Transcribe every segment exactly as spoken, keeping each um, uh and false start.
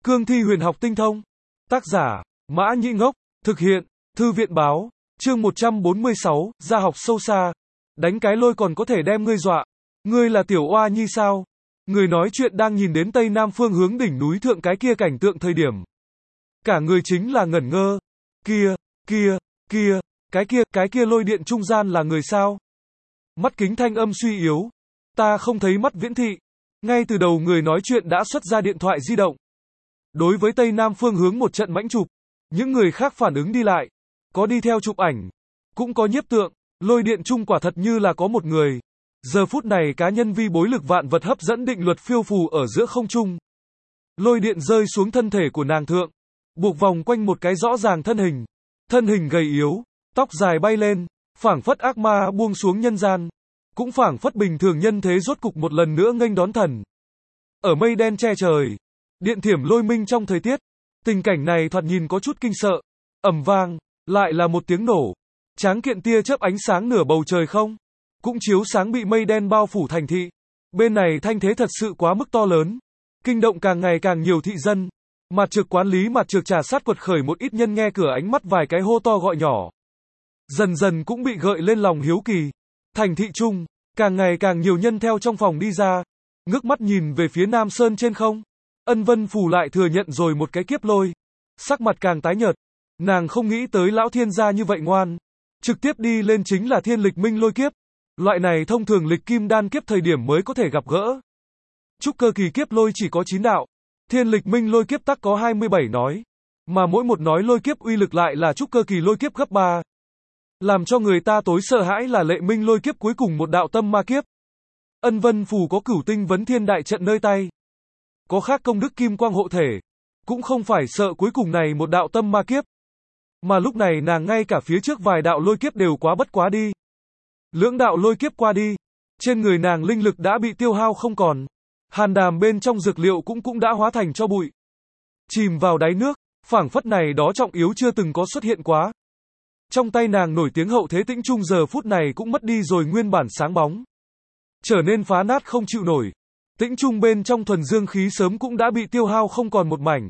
Cương thi huyền học tinh thông. Tác giả, Mã Nhĩ Ngốc. Thực hiện, Thư viện báo. Chương một trăm bốn mươi sáu, gia học sâu xa. Đánh cái lôi còn có thể đem ngươi dọa. Ngươi là tiểu oa nhi sao? Người nói chuyện đang nhìn đến tây nam phương hướng đỉnh núi thượng cái kia cảnh tượng thời điểm. Cả người chính là ngẩn ngơ. Kia, kia, kia, cái kia, cái kia lôi điện trung gian là người sao? Mắt kính thanh âm suy yếu. Ta không thấy mắt viễn thị. Ngay từ đầu người nói chuyện đã xuất ra điện thoại di động. Đối với tây nam phương hướng một trận mãnh chụp. Những người khác phản ứng đi lại. Có đi theo chụp ảnh. Cũng có nhiếp tượng. Lôi điện trung quả thật như là có một người. Giờ phút này cá nhân vi bối lực vạn vật hấp dẫn định luật phiêu phù ở giữa không trung. Lôi điện rơi xuống thân thể của nàng thượng. Buộc vòng quanh một cái rõ ràng thân hình. Thân hình gầy yếu. Tóc dài bay lên. Phảng phất ác ma buông xuống nhân gian. Cũng phảng phất bình thường nhân thế rốt cục một lần nữa nghênh đón thần. Ở mây đen che trời. Điện thiểm lôi minh trong thời tiết. Tình cảnh này thoạt nhìn có chút kinh sợ. Ầm vang. Lại là một tiếng nổ. Tráng kiện tia chớp ánh sáng nửa bầu trời không. Cũng chiếu sáng bị mây đen bao phủ thành thị. Bên này thanh thế thật sự quá mức to lớn. Kinh động càng ngày càng nhiều thị dân. Mặt trực quán lý mặt trực trà sát quật khởi một ít nhân nghe cửa ánh mắt vài cái hô to gọi nhỏ. Dần dần cũng bị gợi lên lòng hiếu kỳ. Thành thị trung, càng ngày càng nhiều nhân theo trong phòng đi ra. Ngước mắt nhìn về phía Nam Sơn trên không. Ân Vân Phù lại thừa nhận rồi một cái kiếp lôi. Sắc mặt càng tái nhợt. Nàng không nghĩ tới lão thiên gia như vậy ngoan. Trực tiếp đi lên chính là thiên lịch minh lôi kiếp. Loại này thông thường lịch kim đan kiếp thời điểm mới có thể gặp gỡ. Trúc cơ kỳ kiếp lôi chỉ có chín đạo. Thiên lịch minh lôi kiếp tắc có hai mươi bảy nói. Mà mỗi một nói lôi kiếp uy lực lại là trúc cơ kỳ lôi kiếp gấp ba. Làm cho người ta tối sợ hãi là lệ minh lôi kiếp cuối cùng một đạo tâm ma kiếp. Ân Vân Phù có cửu tinh vấn thiên đại trận nơi tay. Có khác công đức kim quang hộ thể. Cũng không phải sợ cuối cùng này một đạo tâm ma kiếp. Mà lúc này nàng ngay cả phía trước vài đạo lôi kiếp đều quá bất quá đi. Lưỡng đạo lôi kiếp qua đi. Trên người nàng linh lực đã bị tiêu hao không còn. Hàn đàm bên trong dược liệu cũng cũng đã hóa thành cho bụi. Chìm vào đáy nước, phảng phất này đó trọng yếu chưa từng có xuất hiện quá. Trong tay nàng nổi tiếng hậu thế tĩnh trung giờ phút này cũng mất đi rồi nguyên bản sáng bóng. Trở nên phá nát không chịu nổi. Tĩnh trung bên trong thuần dương khí sớm cũng đã bị tiêu hao không còn một mảnh.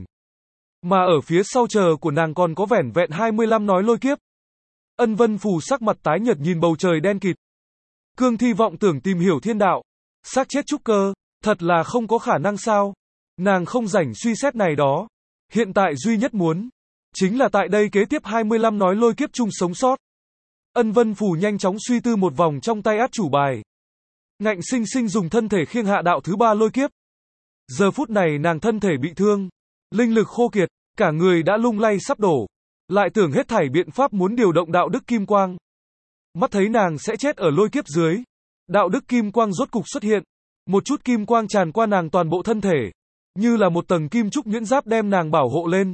Mà ở phía sau chờ của nàng còn có vẻn vẹn hai mươi lăm nói lôi kiếp. Ân Vân Phù sắc mặt tái nhợt nhìn bầu trời đen kịt. Cương thi vọng tưởng tìm hiểu thiên đạo. Xác chết trúc cơ, thật là không có khả năng sao. Nàng không rảnh suy xét này đó. Hiện tại duy nhất muốn. Chính là tại đây kế tiếp hai mươi lăm nói lôi kiếp chung sống sót. Ân Vân Phù nhanh chóng suy tư một vòng trong tay át chủ bài. Ngạnh sinh sinh dùng thân thể khiêng hạ đạo thứ ba lôi kiếp. Giờ phút này nàng thân thể bị thương. Linh lực khô kiệt, cả người đã lung lay sắp đổ. Lại tưởng hết thảy biện pháp muốn điều động đạo đức kim quang. Mắt thấy nàng sẽ chết ở lôi kiếp dưới. Đạo đức kim quang rốt cục xuất hiện. Một chút kim quang tràn qua nàng toàn bộ thân thể. Như là một tầng kim trúc nhuyễn giáp đem nàng bảo hộ lên.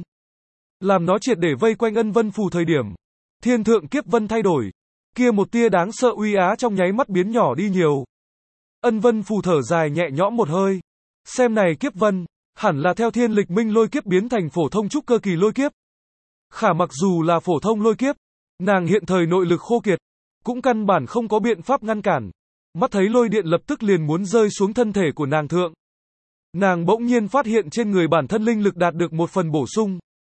Làm nó triệt để vây quanh Ân Vân Phù thời điểm. Thiên thượng kiếp vân thay đổi. Kia một tia đáng sợ uy á trong nháy mắt biến nhỏ đi nhiều. Ân Vân Phù thở dài nhẹ nhõm một hơi. Xem này kiếp vân, hẳn là theo thiên lịch minh lôi kiếp biến thành phổ thông trúc cơ kỳ lôi kiếp. Khả mặc dù là phổ thông lôi kiếp, nàng hiện thời nội lực khô kiệt, cũng căn bản không có biện pháp ngăn cản. Mắt thấy lôi điện lập tức liền muốn rơi xuống thân thể của nàng thượng. Nàng bỗng nhiên phát hiện trên người bản thân linh lực đạt được một phần bổ sung.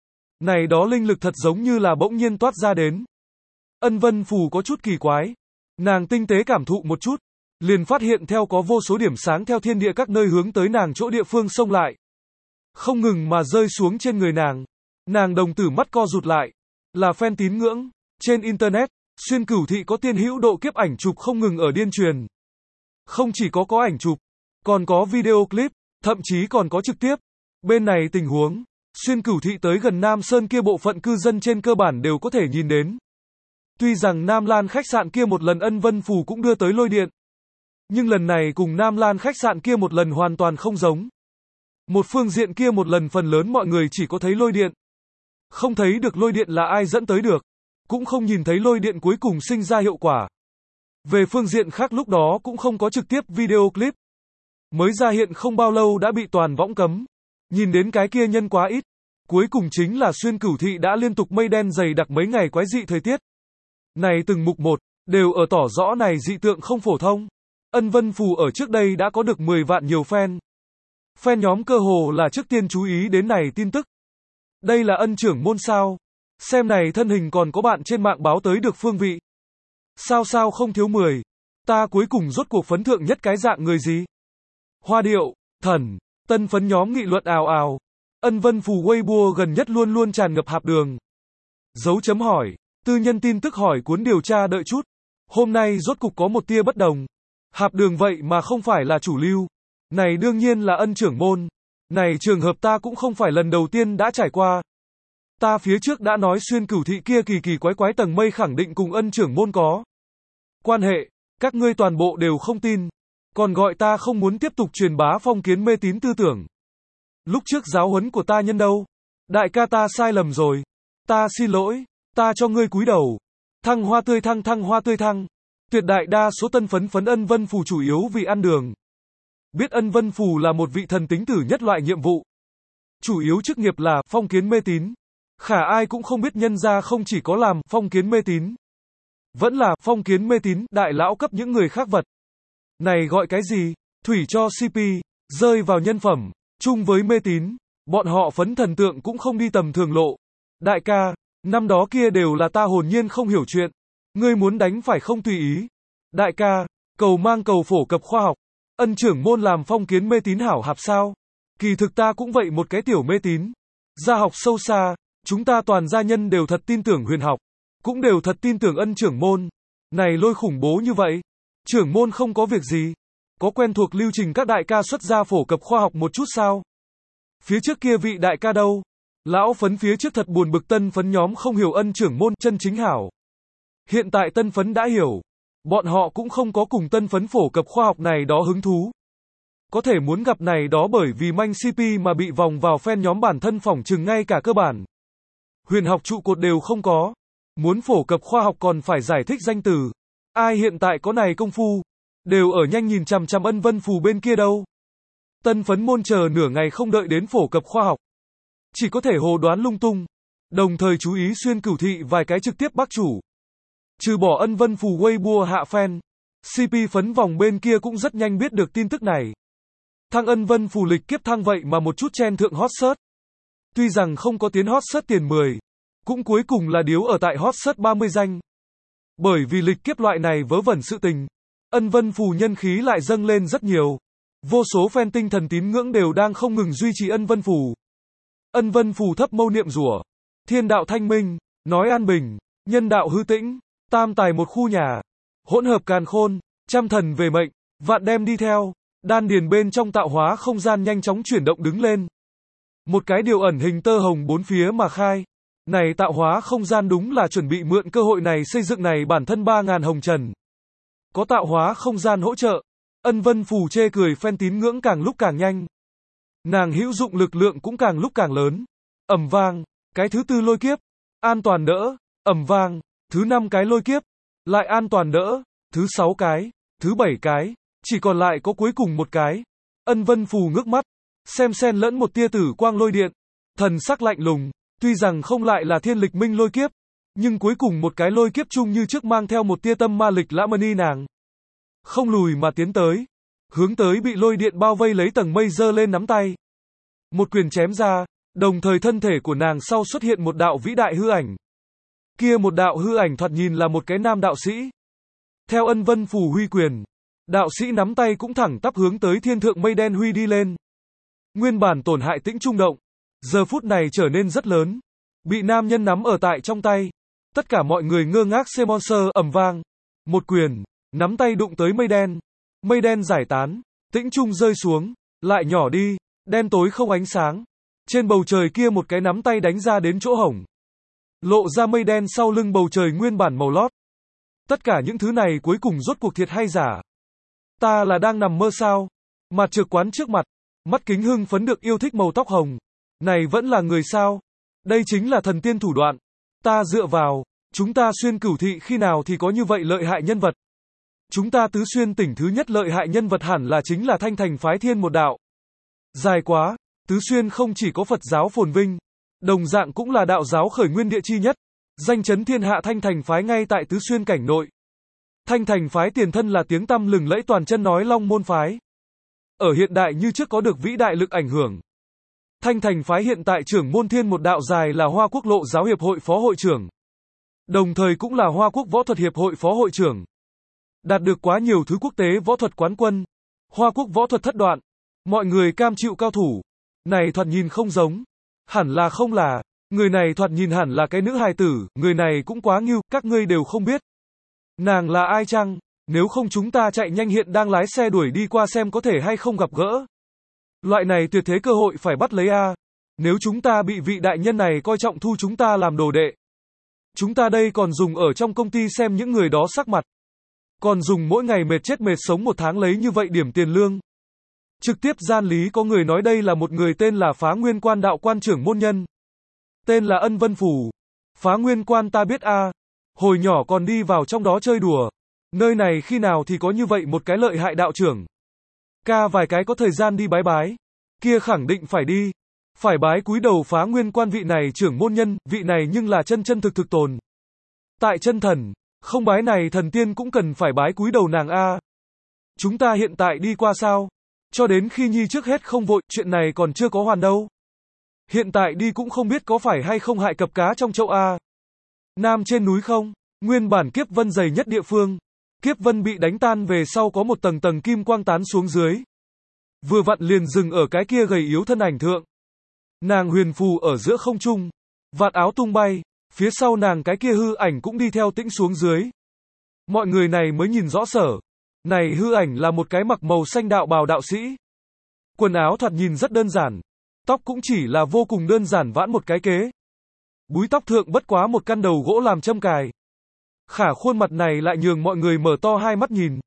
Này đó linh lực thật giống như là bỗng nhiên toát ra đến. Ân Vân Phù có chút kỳ quái. Nàng tinh tế cảm thụ một chút. Liền phát hiện theo có vô số điểm sáng theo thiên địa các nơi hướng tới nàng chỗ địa phương xông lại. Không ngừng mà rơi xuống trên người nàng. Nàng đồng tử mắt co rụt lại. Là fan tín ngưỡng. Trên internet, xuyên cửu thị có tiên hữu độ kiếp ảnh chụp không ngừng ở điên truyền. Không chỉ có có ảnh chụp, còn có video clip, thậm chí còn có trực tiếp. Bên này tình huống, xuyên cửu thị tới gần Nam Sơn kia bộ phận cư dân trên cơ bản đều có thể nhìn đến. Tuy rằng Nam Lan khách sạn kia một lần Ân Vân Phù cũng đưa tới lôi điện. Nhưng lần này cùng Nam Lan khách sạn kia một lần hoàn toàn không giống. Một phương diện kia một lần phần lớn mọi người chỉ có thấy lôi điện. Không thấy được lôi điện là ai dẫn tới được. Cũng không nhìn thấy lôi điện cuối cùng sinh ra hiệu quả. Về phương diện khác lúc đó cũng không có trực tiếp video clip. Mới ra hiện không bao lâu đã bị toàn võng cấm. Nhìn đến cái kia nhân quá ít. Cuối cùng chính là xuyên cửu thị đã liên tục mây đen dày đặc mấy ngày quái dị thời tiết. Này từng mục một, đều ở tỏ rõ này dị tượng không phổ thông. Ân Vân Phù ở trước đây đã có được mười vạn nhiều fan. Fan nhóm cơ hồ là trước tiên chú ý đến này tin tức. Đây là ân trưởng môn sao? Xem này thân hình còn có bạn trên mạng báo tới được phương vị. Sao sao không thiếu mười. Ta cuối cùng rốt cuộc phấn thượng nhất cái dạng người gì? Hoa điệu, thần, tân phấn nhóm nghị luận ào ào. Ân Vân Phù Weibo gần nhất luôn luôn tràn ngập hạp đường. Dấu chấm hỏi, tư nhân tin tức hỏi cuốn điều tra đợi chút. Hôm nay rốt cục có một tia bất đồng. Hạp đường vậy mà không phải là chủ lưu. Này đương nhiên là ân trưởng môn. Này trường hợp ta cũng không phải lần đầu tiên đã trải qua. Ta phía trước đã nói xuyên cửu thị kia kỳ kỳ quái quái tầng mây khẳng định cùng ân trưởng môn có quan hệ. Các ngươi toàn bộ đều không tin. Còn gọi ta không muốn tiếp tục truyền bá phong kiến mê tín tư tưởng. Lúc trước giáo huấn của ta nhân đâu? Đại ca ta sai lầm rồi. Ta xin lỗi. Ta cho ngươi cúi đầu. Thăng hoa tươi thăng thăng hoa tươi thăng. Tuyệt đại đa số tân phấn phấn Ân Vân Phù chủ yếu vì ăn đường. Biết Ân Vân Phù là một vị thần tính tử nhất loại nhiệm vụ. Chủ yếu chức nghiệp là phong kiến mê tín. Khả ai cũng không biết nhân ra không chỉ có làm phong kiến mê tín. Vẫn là phong kiến mê tín đại lão cấp những người khác vật. Này gọi cái gì? Thủy cho xê pê, rơi vào nhân phẩm, chung với mê tín. Bọn họ phấn thần tượng cũng không đi tầm thường lộ. Đại ca, năm đó kia đều là ta hồn nhiên không hiểu chuyện. Ngươi muốn đánh phải không tùy ý. Đại ca, cầu mang cầu phổ cập khoa học. Ân trưởng môn làm phong kiến mê tín hảo hạp sao? Kỳ thực ta cũng vậy một cái tiểu mê tín. Gia học sâu xa, chúng ta toàn gia nhân đều thật tin tưởng huyền học. Cũng đều thật tin tưởng ân trưởng môn. Này lôi khủng bố như vậy. Trưởng môn không có việc gì. Có quen thuộc lưu trình các đại ca xuất gia phổ cập khoa học một chút sao? Phía trước kia vị đại ca đâu? Lão phấn phía trước thật buồn bực tân phấn nhóm không hiểu ân trưởng môn chân chính hảo. Hiện tại tân phấn đã hiểu. Bọn họ cũng không có cùng tân phấn phổ cập khoa học này đó hứng thú. Có thể muốn gặp này đó bởi vì manh xê pê mà bị vòng vào fan nhóm bản thân phỏng chừng ngay cả cơ bản. Huyền học trụ cột đều không có. Muốn phổ cập khoa học còn phải giải thích danh từ. Ai hiện tại có này công phu. Đều ở nhanh nhìn chằm chằm Ân Vân Phù bên kia đâu. Tân phấn môn chờ nửa ngày không đợi đến phổ cập khoa học. Chỉ có thể hồ đoán lung tung. Đồng thời chú ý xuyên cửu thị vài cái trực tiếp bác chủ. Trừ bỏ Ân Vân Phù Weibo hạ fan. xê pê phấn vòng bên kia cũng rất nhanh biết được tin tức này. Thăng Ân Vân Phù lịch kiếp thăng vậy mà một chút chen thượng hot search. Tuy rằng không có tiến hot search tiền mười. Cũng cuối cùng là điếu ở tại hot search ba mươi danh. Bởi vì lịch kiếp loại này vớ vẩn sự tình. Ân Vân Phù nhân khí lại dâng lên rất nhiều. Vô số fan tinh thần tín ngưỡng đều đang không ngừng duy trì Ân Vân Phù. Ân Vân Phù thấp mâu niệm rủa. Thiên đạo thanh minh. Nói an bình. Nhân đạo hư tĩnh. Tam tài một khu nhà. Hỗn hợp càn khôn. Trăm thần về mệnh. Vạn đem đi theo. Đan điền bên trong tạo hóa không gian nhanh chóng chuyển động đứng lên. Một cái điều ẩn hình tơ hồng bốn phía mà khai. Này tạo hóa không gian đúng là chuẩn bị mượn cơ hội này xây dựng này bản thân ba ngàn hồng trần. Có tạo hóa không gian hỗ trợ. Ân Vân Phù chê cười fan tín ngưỡng càng lúc càng nhanh. Nàng hữu dụng lực lượng cũng càng lúc càng lớn. Ầm vang, cái thứ tư lôi kiếp. An toàn đỡ. Ầm vang, thứ năm cái lôi kiếp. Lại an toàn đỡ. Thứ sáu cái. Thứ bảy cái. Chỉ còn lại có cuối cùng một cái. Ân Vân Phù ngước mắt. Xem xen lẫn một tia tử quang lôi điện. Thần sắc lạnh lùng. Tuy rằng không lại là thiên lịch minh lôi kiếp. Nhưng cuối cùng một cái lôi kiếp chung như trước mang theo một tia tâm ma lịch lã mani nàng. Không lùi mà tiến tới. Hướng tới bị lôi điện bao vây lấy tầng mây dơ lên nắm tay. Một quyền chém ra. Đồng thời thân thể của nàng sau xuất hiện một đạo vĩ đại hư ảnh. Kia một đạo hư ảnh thoạt nhìn là một cái nam đạo sĩ. Theo Ân Vân Phù huy quyền. Đạo sĩ nắm tay cũng thẳng tắp hướng tới thiên thượng mây đen huy đi lên. Nguyên bản tổn hại tĩnh trung động. Giờ phút này trở nên rất lớn. Bị nam nhân nắm ở tại trong tay. Tất cả mọi người ngơ ngác xem monster ầm vang. Một quyền. Nắm tay đụng tới mây đen. Mây đen giải tán. Tĩnh trung rơi xuống. Lại nhỏ đi. Đen tối không ánh sáng. Trên bầu trời kia một cái nắm tay đánh ra đến chỗ hổng. Lộ ra mây đen sau lưng bầu trời nguyên bản màu lót. Tất cả những thứ này cuối cùng rốt cuộc thiệt hay giả. Ta là đang nằm mơ sao? Mặt trực quán trước mặt. Mắt kính hưng phấn được yêu thích màu tóc hồng. Này vẫn là người sao? Đây chính là thần tiên thủ đoạn. Ta dựa vào. Chúng ta xuyên cửu thị khi nào thì có như vậy lợi hại nhân vật. Chúng ta tứ xuyên tỉnh thứ nhất lợi hại nhân vật hẳn là chính là thanh thành phái thiên một đạo. Dài quá. Tứ xuyên không chỉ có Phật giáo phồn vinh. Đồng dạng cũng là đạo giáo khởi nguyên địa chi nhất. Danh chấn thiên hạ thanh thành phái ngay tại tứ xuyên cảnh nội. Thanh thành phái tiền thân là tiếng tăm lừng lẫy toàn chân nói long môn phái. ở hiện đại như trước có được vĩ đại lực ảnh hưởng. Thanh Thành phái hiện tại trưởng môn Thiên Một Đạo Dài là Hoa Quốc Lộ Giáo Hiệp hội phó hội trưởng. Đồng thời cũng là Hoa Quốc Võ thuật Hiệp hội phó hội trưởng. Đạt được quá nhiều thứ quốc tế võ thuật quán quân. Hoa Quốc võ thuật thất đoạn. Mọi người cam chịu cao thủ. Này thoạt nhìn không giống. Hẳn là không là. Người này thoạt nhìn hẳn là cái nữ hài tử. Người này cũng quá ngưu, các ngươi đều không biết. Nàng là ai chăng? Nếu không chúng ta chạy nhanh hiện đang lái xe đuổi đi qua xem có thể hay không gặp gỡ. Loại này tuyệt thế cơ hội phải bắt lấy a. Nếu chúng ta bị vị đại nhân này coi trọng thu chúng ta làm đồ đệ. Chúng ta đây còn dùng ở trong công ty xem những người đó sắc mặt. Còn dùng mỗi ngày mệt chết mệt sống một tháng lấy như vậy điểm tiền lương. Trực tiếp gian lý có người nói đây là một người tên là Phá Nguyên Quan đạo quan trưởng môn nhân. Tên là Ân Vân Phủ. Phá Nguyên Quan ta biết a. Hồi nhỏ còn đi vào trong đó chơi đùa. Nơi này khi nào thì có như vậy một cái lợi hại đạo trưởng. Ca vài cái có thời gian đi bái bái. Kia khẳng định phải đi. Phải bái cúi đầu Phá Nguyên Quan vị này trưởng môn nhân, vị này nhưng là chân chân thực thực tồn. Tại chân thần, không bái này thần tiên cũng cần phải bái cúi đầu nàng a. Chúng ta hiện tại đi qua sao? Cho đến khi nhi trước hết không vội, chuyện này còn chưa có hoàn đâu. Hiện tại đi cũng không biết có phải hay không hại cập cá trong chậu a. Nam trên núi không? Nguyên bản kiếp vân dày nhất địa phương. Kiếp vân bị đánh tan về sau có một tầng tầng kim quang tán xuống dưới. Vừa vặn liền dừng ở cái kia gầy yếu thân ảnh thượng. Nàng huyền phù ở giữa không trung. Vạt áo tung bay. Phía sau nàng cái kia hư ảnh cũng đi theo tĩnh xuống dưới. Mọi người này mới nhìn rõ sở. Này hư ảnh là một cái mặc màu xanh đạo bào đạo sĩ. Quần áo thoạt nhìn rất đơn giản. Tóc cũng chỉ là vô cùng đơn giản vãn một cái kế. Búi tóc thượng bất quá một căn đầu gỗ làm châm cài. Khả khuôn mặt này lại nhường mọi người mở to hai mắt nhìn.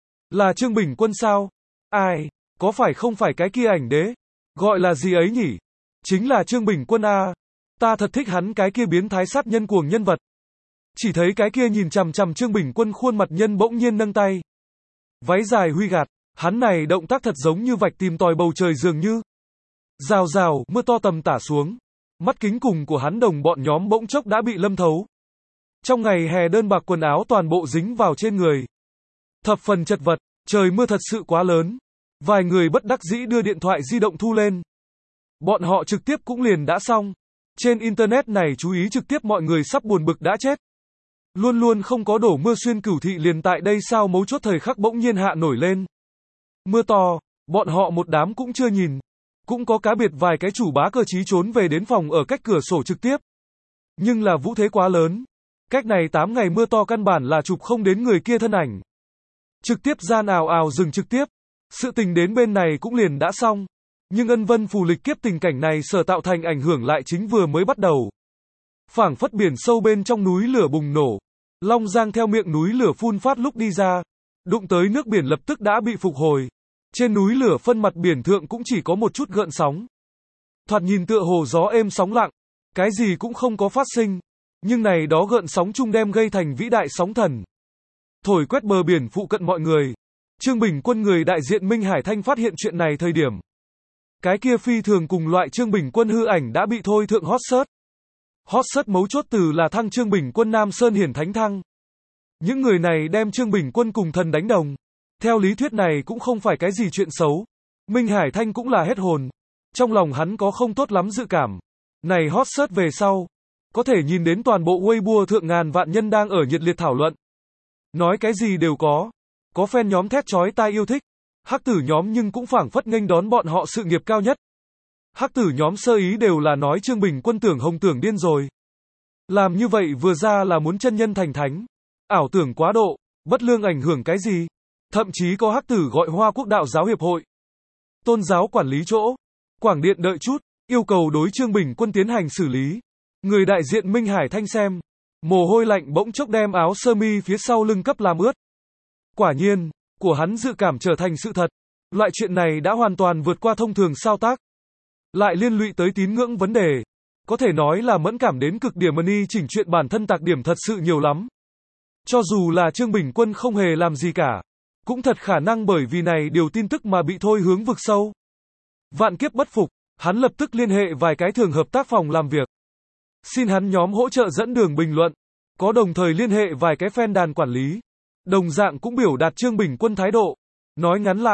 Là Trương Bình Quân sao? Ai? Có phải không phải cái kia ảnh đế? Gọi là gì ấy nhỉ? Chính là Trương Bình Quân a. Ta thật thích hắn cái kia biến thái sát nhân cuồng nhân vật. Chỉ thấy cái kia nhìn chằm chằm Trương Bình Quân khuôn mặt nhân bỗng nhiên nâng tay. Váy dài huy gạt, hắn này động tác thật giống như vạch tìm tòi bầu trời dường như. Rào rào, mưa to tầm tả xuống. Mắt kính cùng của hắn đồng bọn nhóm bỗng chốc đã bị lâm thấu. Trong ngày hè đơn bạc quần áo toàn bộ dính vào trên người. Thập phần chật vật, trời mưa thật sự quá lớn. Vài người bất đắc dĩ đưa điện thoại di động thu lên. Bọn họ trực tiếp cũng liền đã xong. Trên internet này chú ý trực tiếp mọi người sắp buồn bực đã chết. Luôn luôn không có đổ mưa xuyên Cửu Thị liền tại đây sao mấu chốt thời khắc bỗng nhiên hạ nổi lên. Mưa to, bọn họ một đám cũng chưa nhìn. Cũng có cá biệt vài cái chủ bá cơ trí trốn về đến phòng ở cách cửa sổ trực tiếp. Nhưng là vũ thế quá lớn. Cách này tám ngày mưa to căn bản là chụp không đến người kia thân ảnh. Trực tiếp gian ào ào dừng trực tiếp. Sự tình đến bên này cũng liền đã xong. Nhưng Ân Vân Phù lịch kiếp tình cảnh này sở tạo thành ảnh hưởng lại chính vừa mới bắt đầu. Phảng phất biển sâu bên trong núi lửa bùng nổ. Long Giang theo miệng núi lửa phun phát lúc đi ra. Đụng tới nước biển lập tức đã bị phục hồi. Trên núi lửa phân mặt biển thượng cũng chỉ có một chút gợn sóng. Thoạt nhìn tựa hồ gió êm sóng lặng. Cái gì cũng không có phát sinh. Nhưng này đó gợn sóng chung đem gây thành vĩ đại sóng thần. Thổi quét bờ biển phụ cận mọi người. Trương Bình Quân người đại diện Minh Hải Thanh phát hiện chuyện này thời điểm. Cái kia phi thường cùng loại Trương Bình Quân hư ảnh đã bị thôi thượng hot search. Hot search mấu chốt từ là thăng Trương Bình Quân Nam Sơn Hiển Thánh thăng. Những người này đem Trương Bình Quân cùng thần đánh đồng. Theo lý thuyết này cũng không phải cái gì chuyện xấu. Minh Hải Thanh cũng là hết hồn. Trong lòng hắn có không tốt lắm dự cảm. Này hot search về sau. Có thể nhìn đến toàn bộ Weibo thượng ngàn vạn nhân đang ở nhiệt liệt thảo luận. Nói cái gì đều có. Có fan nhóm thét chói tai yêu thích. Hắc tử nhóm nhưng cũng phảng phất nghênh đón bọn họ sự nghiệp cao nhất. Hắc tử nhóm sơ ý đều là nói Trương Bình Quân tưởng hồng tưởng điên rồi. Làm như vậy vừa ra là muốn chân nhân thành thánh. Ảo tưởng quá độ, bất lương ảnh hưởng cái gì. Thậm chí có hắc tử gọi Hoa Quốc Đạo Giáo Hiệp hội. Tôn giáo quản lý chỗ. Quảng Điện đợi chút, yêu cầu đối Trương Bình Quân tiến hành xử lý. Người đại diện Minh Hải Thanh xem. Mồ hôi lạnh bỗng chốc đem áo sơ mi phía sau lưng cấp làm ướt. Quả nhiên, của hắn dự cảm trở thành sự thật. Loại chuyện này đã hoàn toàn vượt qua thông thường sao tác. Lại liên lụy tới tín ngưỡng vấn đề. Có thể nói là mẫn cảm đến cực điểm Money chỉnh chuyện bản thân tạc điểm thật sự nhiều lắm. Cho dù là Trương Bình Quân không hề làm gì cả. Cũng thật khả năng bởi vì này điều tin tức mà bị thôi hướng vực sâu. Vạn kiếp bất phục, hắn lập tức liên hệ vài cái thường hợp tác phòng làm việc. Xin hắn nhóm hỗ trợ dẫn đường bình luận. Có đồng thời liên hệ vài cái fan đàn quản lý. Đồng dạng cũng biểu đạt Trương Bình Quân thái độ. Nói ngắn lại,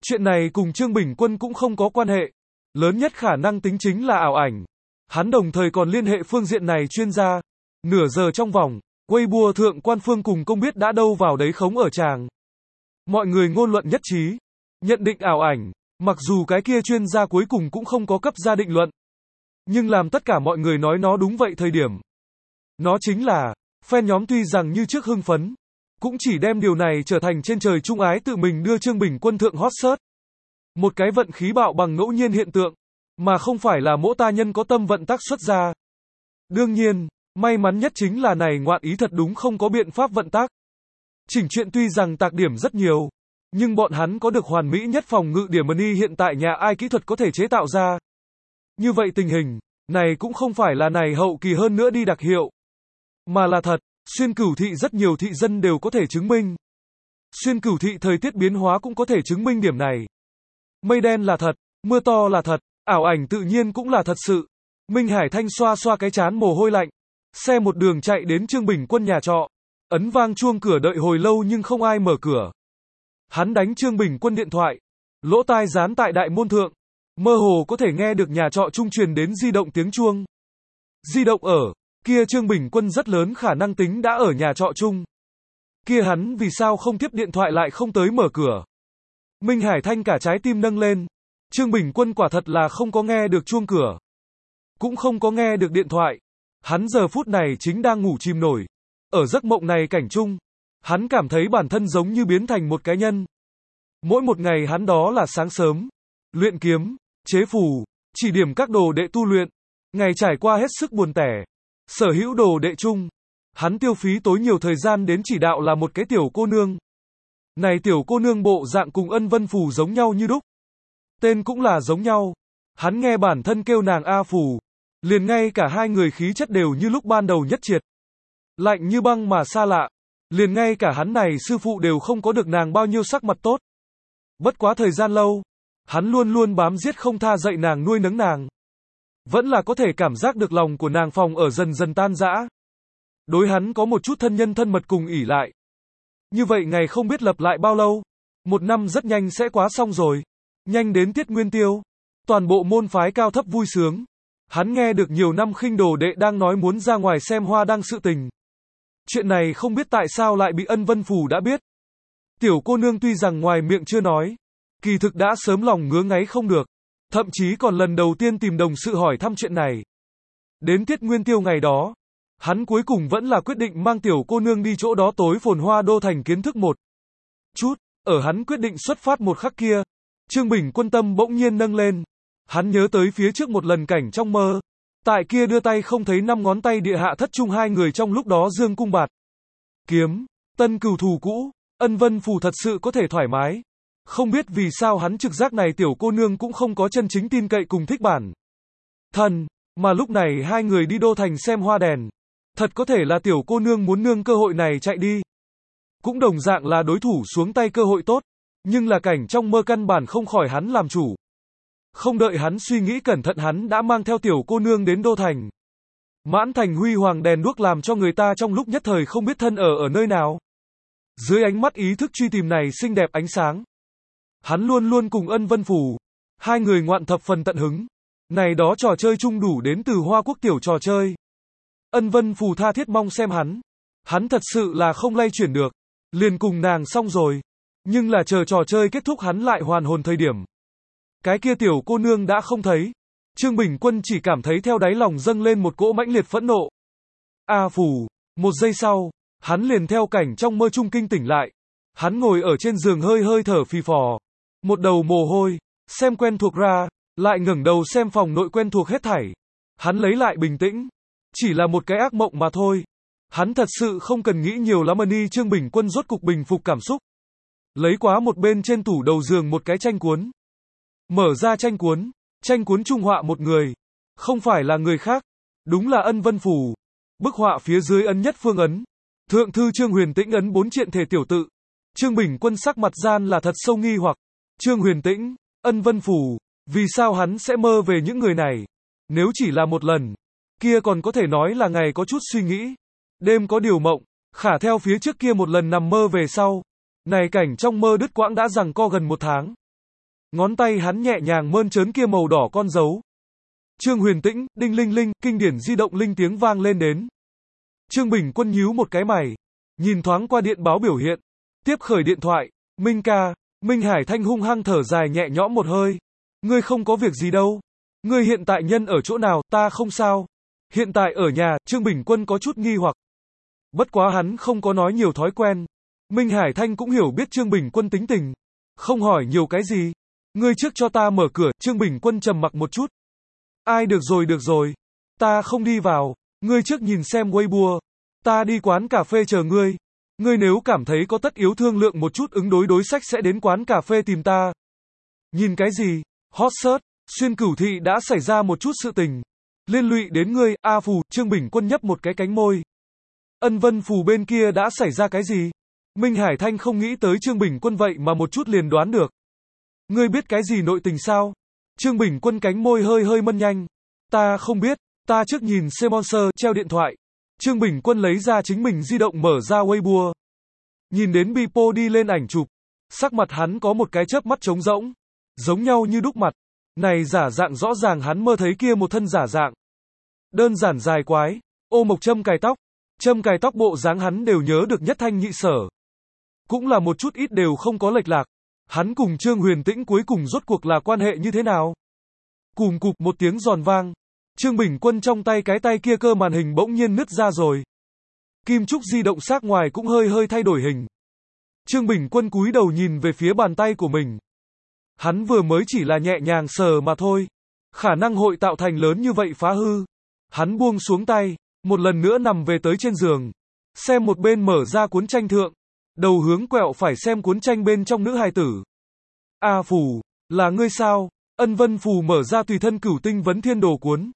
Chuyện này cùng Trương Bình Quân cũng không có quan hệ. Lớn nhất khả năng tính chính là ảo ảnh. Hắn đồng thời còn liên hệ phương diện này chuyên gia. Nửa giờ trong vòng, Weibo thượng quan phương cùng công biết đã đâu vào đấy khống ở tràng. Mọi người ngôn luận nhất trí. Nhận định ảo ảnh, mặc dù cái kia chuyên gia cuối cùng cũng không có cấp ra định luận. Nhưng làm tất cả mọi người nói nó đúng vậy thời điểm. Nó chính là, fan nhóm tuy rằng như trước hưng phấn, cũng chỉ đem điều này trở thành trên trời trung ái tự mình đưa Trương Bình Quân thượng hot search. Một cái vận khí bạo bằng ngẫu nhiên hiện tượng, mà không phải là mỗi ta nhân có tâm vận tác xuất ra. Đương nhiên, may mắn nhất chính là này ngoạn ý thật đúng không có biện pháp vận tác. Chỉnh chuyện tuy rằng tạc điểm rất nhiều, nhưng bọn hắn có được hoàn mỹ nhất phòng ngự điểm money hiện tại nhà ai kỹ thuật có thể chế tạo ra. Như vậy tình hình, này cũng không phải là này hậu kỳ hơn nữa đi đặc hiệu, mà là thật, xuyên cửu thị rất nhiều thị dân đều có thể chứng minh. Xuyên cửu thị thời tiết biến hóa cũng có thể chứng minh điểm này. Mây đen là thật, mưa to là thật, ảo ảnh tự nhiên cũng là thật sự. Minh Hải Thanh xoa xoa cái chán mồ hôi lạnh, xe một đường chạy đến Trương Bình Quân nhà trọ, ấn vang chuông cửa đợi hồi lâu nhưng không ai mở cửa. Hắn đánh Trương Bình Quân điện thoại, lỗ tai dán tại đại môn thượng, mơ hồ có thể nghe được nhà trọ trung truyền đến di động tiếng chuông. Di động ở, kia Trương Bình Quân rất lớn khả năng tính đã ở nhà trọ chung. Kia hắn vì sao không tiếp điện thoại lại không tới mở cửa. Minh Hải Thanh cả trái tim nâng lên. Trương Bình Quân quả thật là không có nghe được chuông cửa, cũng không có nghe được điện thoại. Hắn giờ phút này chính đang ngủ chìm nổi. Ở giấc mộng này cảnh chung, hắn cảm thấy bản thân giống như biến thành một cái nhân. Mỗi một ngày hắn đó là sáng sớm, luyện kiếm, chế phù, chỉ điểm các đồ đệ tu luyện. Ngày trải qua hết sức buồn tẻ. Sở hữu đồ đệ chung, hắn tiêu phí tối nhiều thời gian đến chỉ đạo là một cái tiểu cô nương. Này tiểu cô nương bộ dạng cùng Ân Vân Phù giống nhau như đúc. Tên cũng là giống nhau. Hắn nghe bản thân kêu nàng A Phù, liền ngay cả hai người khí chất đều như lúc ban đầu nhất triệt. Lạnh như băng mà xa lạ. Liền ngay cả hắn này sư phụ đều không có được nàng bao nhiêu sắc mặt tốt. Bất quá thời gian lâu, hắn luôn luôn bám giết không tha dạy nàng nuôi nấng nàng. Vẫn là có thể cảm giác được lòng của nàng phòng ở dần dần tan rã. Đối hắn có một chút thân nhân thân mật cùng ỉ lại. Như vậy ngày không biết lặp lại bao lâu. Một năm rất nhanh sẽ quá xong rồi. Nhanh đến tiết nguyên tiêu. Toàn bộ môn phái cao thấp vui sướng. Hắn nghe được nhiều năm khinh đồ đệ đang nói muốn ra ngoài xem hoa đăng sự tình. Chuyện này không biết tại sao lại bị Ân Vân Phù đã biết. Tiểu cô nương tuy rằng ngoài miệng chưa nói, kỳ thực đã sớm lòng ngứa ngáy không được. Thậm chí còn lần đầu tiên tìm đồng sự hỏi thăm chuyện này. Đến tiết nguyên tiêu ngày đó, hắn cuối cùng vẫn là quyết định mang tiểu cô nương đi chỗ đó tối phồn hoa đô thành kiến thức một chút. Ở hắn quyết định xuất phát một khắc kia, Trương Bình Quân tâm bỗng nhiên nâng lên. Hắn nhớ tới phía trước một lần cảnh trong mơ. Tại kia đưa tay không thấy năm ngón tay địa hạ thất trung hai người trong lúc đó dương cung bạt kiếm, tân cừu thù cũ. Ân Vân Phù thật sự có thể thoải mái. Không biết vì sao hắn trực giác này tiểu cô nương cũng không có chân chính tin cậy cùng thích bản thân, mà lúc này hai người đi đô thành xem hoa đèn. Thật có thể là tiểu cô nương muốn nương cơ hội này chạy đi. Cũng đồng dạng là đối thủ xuống tay cơ hội tốt, nhưng là cảnh trong mơ căn bản không khỏi hắn làm chủ. Không đợi hắn suy nghĩ cẩn thận hắn đã mang theo tiểu cô nương đến đô thành. Mãn thành huy hoàng đèn đuốc làm cho người ta trong lúc nhất thời không biết thân ở ở nơi nào. Dưới ánh mắt ý thức truy tìm này xinh đẹp ánh sáng, hắn luôn luôn cùng Ân Vân Phù, hai người ngoạn thập phần tận hứng. Này đó trò chơi chung đủ đến từ Hoa Quốc tiểu trò chơi. Ân Vân Phù tha thiết mong xem hắn. Hắn thật sự là không lay chuyển được. Liền cùng nàng xong rồi. Nhưng là chờ trò chơi kết thúc hắn lại hoàn hồn thời điểm. Cái kia tiểu cô nương đã không thấy. Trương Bình Quân chỉ cảm thấy theo đáy lòng dâng lên một cỗ mãnh liệt phẫn nộ. A Phù, một giây sau, hắn liền theo cảnh trong mơ trung kinh tỉnh lại. Hắn ngồi ở trên giường hơi hơi thở phì phò. Một đầu mồ hôi, xem quen thuộc ra, lại ngẩng đầu xem phòng nội quen thuộc hết thảy. Hắn lấy lại bình tĩnh. Chỉ là một cái ác mộng mà thôi. Hắn thật sự không cần nghĩ nhiều lắm. Ni Trương Bình Quân rốt cục bình phục cảm xúc. Lấy quá một bên trên tủ đầu giường một cái tranh cuốn. Mở ra tranh cuốn. Tranh cuốn trung họa một người. Không phải là người khác. Đúng là Ân Vân Phù. Bức họa phía dưới ấn nhất phương ấn. Thượng thư Trương Huyền Tĩnh ấn bốn triện thể tiểu tự. Trương Bình Quân sắc mặt gian là thật sâu nghi hoặc. Trương Huyền Tĩnh, Ân Vân Phù, vì sao hắn sẽ mơ về những người này? Nếu chỉ là một lần, kia còn có thể nói là ngày có chút suy nghĩ. Đêm có điều mộng, khả theo phía trước kia một lần nằm mơ về sau. Này cảnh trong mơ đứt quãng đã rằng co gần một tháng. Ngón tay hắn nhẹ nhàng mơn trớn kia màu đỏ con dấu. Trương Huyền Tĩnh, đinh linh linh, kinh điển di động linh tiếng vang lên đến. Trương Bình Quân nhíu một cái mày, nhìn thoáng qua điện báo biểu hiện, tiếp khởi điện thoại, Minh ca, Minh Hải Thanh hung hăng thở dài nhẹ nhõm một hơi. Ngươi không có việc gì đâu. Ngươi hiện tại nhân ở chỗ nào, ta không sao. Hiện tại ở nhà, Trương Bình Quân có chút nghi hoặc. Bất quá hắn không có nói nhiều thói quen. Minh Hải Thanh cũng hiểu biết Trương Bình Quân tính tình. Không hỏi nhiều cái gì. Ngươi trước cho ta mở cửa, Trương Bình Quân trầm mặc một chút. Ai được rồi được rồi. Ta không đi vào. Ngươi trước nhìn xem Weibo. Ta đi quán cà phê chờ ngươi. Ngươi nếu cảm thấy có tất yếu thương lượng một chút ứng đối đối sách sẽ đến quán cà phê tìm ta. Nhìn cái gì? Hot search, xuyên cửu thị đã xảy ra một chút sự tình. Liên lụy đến ngươi, A Phù, Trương Bình Quân nhấp một cái cánh môi. Ân Vân Phù bên kia đã xảy ra cái gì? Minh Hải Thanh không nghĩ tới Trương Bình Quân vậy mà một chút liền đoán được. Ngươi biết cái gì nội tình sao? Trương Bình Quân cánh môi hơi hơi mân nhanh. Ta không biết, ta trước nhìn Sponsor, treo điện thoại. Trương Bình Quân lấy ra chính mình di động mở ra Weibo. Nhìn đến Bipo đi lên ảnh chụp. Sắc mặt hắn có một cái chớp mắt trống rỗng. Giống nhau như đúc mặt. Này giả dạng rõ ràng hắn mơ thấy kia một thân giả dạng. Đơn giản dài quái. Ô mộc châm cài tóc. Châm cài tóc bộ dáng hắn đều nhớ được nhất thanh nhị sở. Cũng là một chút ít đều không có lệch lạc. Hắn cùng Trương Huyền Tĩnh cuối cùng rốt cuộc là quan hệ như thế nào? Cùm cụp một tiếng giòn vang. Trương Bình Quân trong tay cái tay kia cơ màn hình bỗng nhiên nứt ra rồi. Kim trúc di động xác ngoài cũng hơi hơi thay đổi hình. Trương Bình Quân cúi đầu nhìn về phía bàn tay của mình. Hắn vừa mới chỉ là nhẹ nhàng sờ mà thôi. Khả năng hội tạo thành lớn như vậy phá hư. Hắn buông xuống tay, một lần nữa nằm về tới trên giường. Xem một bên mở ra cuốn tranh thượng. Đầu hướng quẹo phải xem cuốn tranh bên trong nữ hài tử. A Phù, là ngươi sao? Ân Vân Phù mở ra tùy thân cửu tinh vấn thiên đồ cuốn.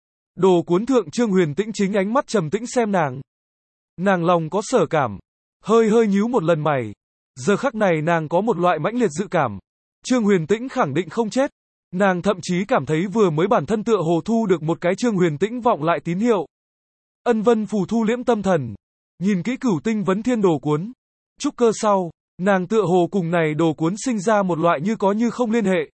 Đồ cuốn thượng Trương Huyền Tĩnh chính ánh mắt trầm tĩnh xem nàng. Nàng lòng có sở cảm. Hơi hơi nhíu một lần mày. Giờ khắc này nàng có một loại mãnh liệt dự cảm. Trương Huyền Tĩnh khẳng định không chết. Nàng thậm chí cảm thấy vừa mới bản thân tựa hồ thu được một cái Trương Huyền Tĩnh vọng lại tín hiệu. Ân Vân Phù thu liễm tâm thần. Nhìn kỹ cửu tinh vấn thiên đồ cuốn. Trúc cơ sau, nàng tựa hồ cùng này đồ cuốn sinh ra một loại như có như không liên hệ.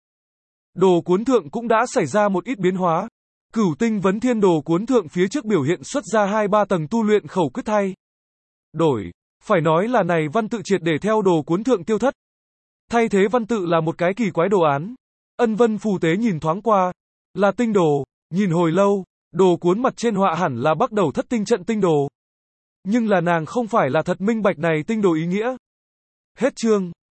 Đồ cuốn thượng cũng đã xảy ra một ít biến hóa. Cửu tinh vấn thiên đồ cuốn thượng phía trước biểu hiện xuất ra hai ba tầng tu luyện khẩu quyết thay. Đổi, phải nói là này văn tự triệt để theo đồ cuốn thượng tiêu thất. Thay thế văn tự là một cái kỳ quái đồ án. Ân Vân Phù tế nhìn thoáng qua, là tinh đồ, nhìn hồi lâu, đồ cuốn mặt trên họa hẳn là bắt đầu thất tinh trận tinh đồ. Nhưng là nàng không phải là thật minh bạch này tinh đồ ý nghĩa. Hết chương.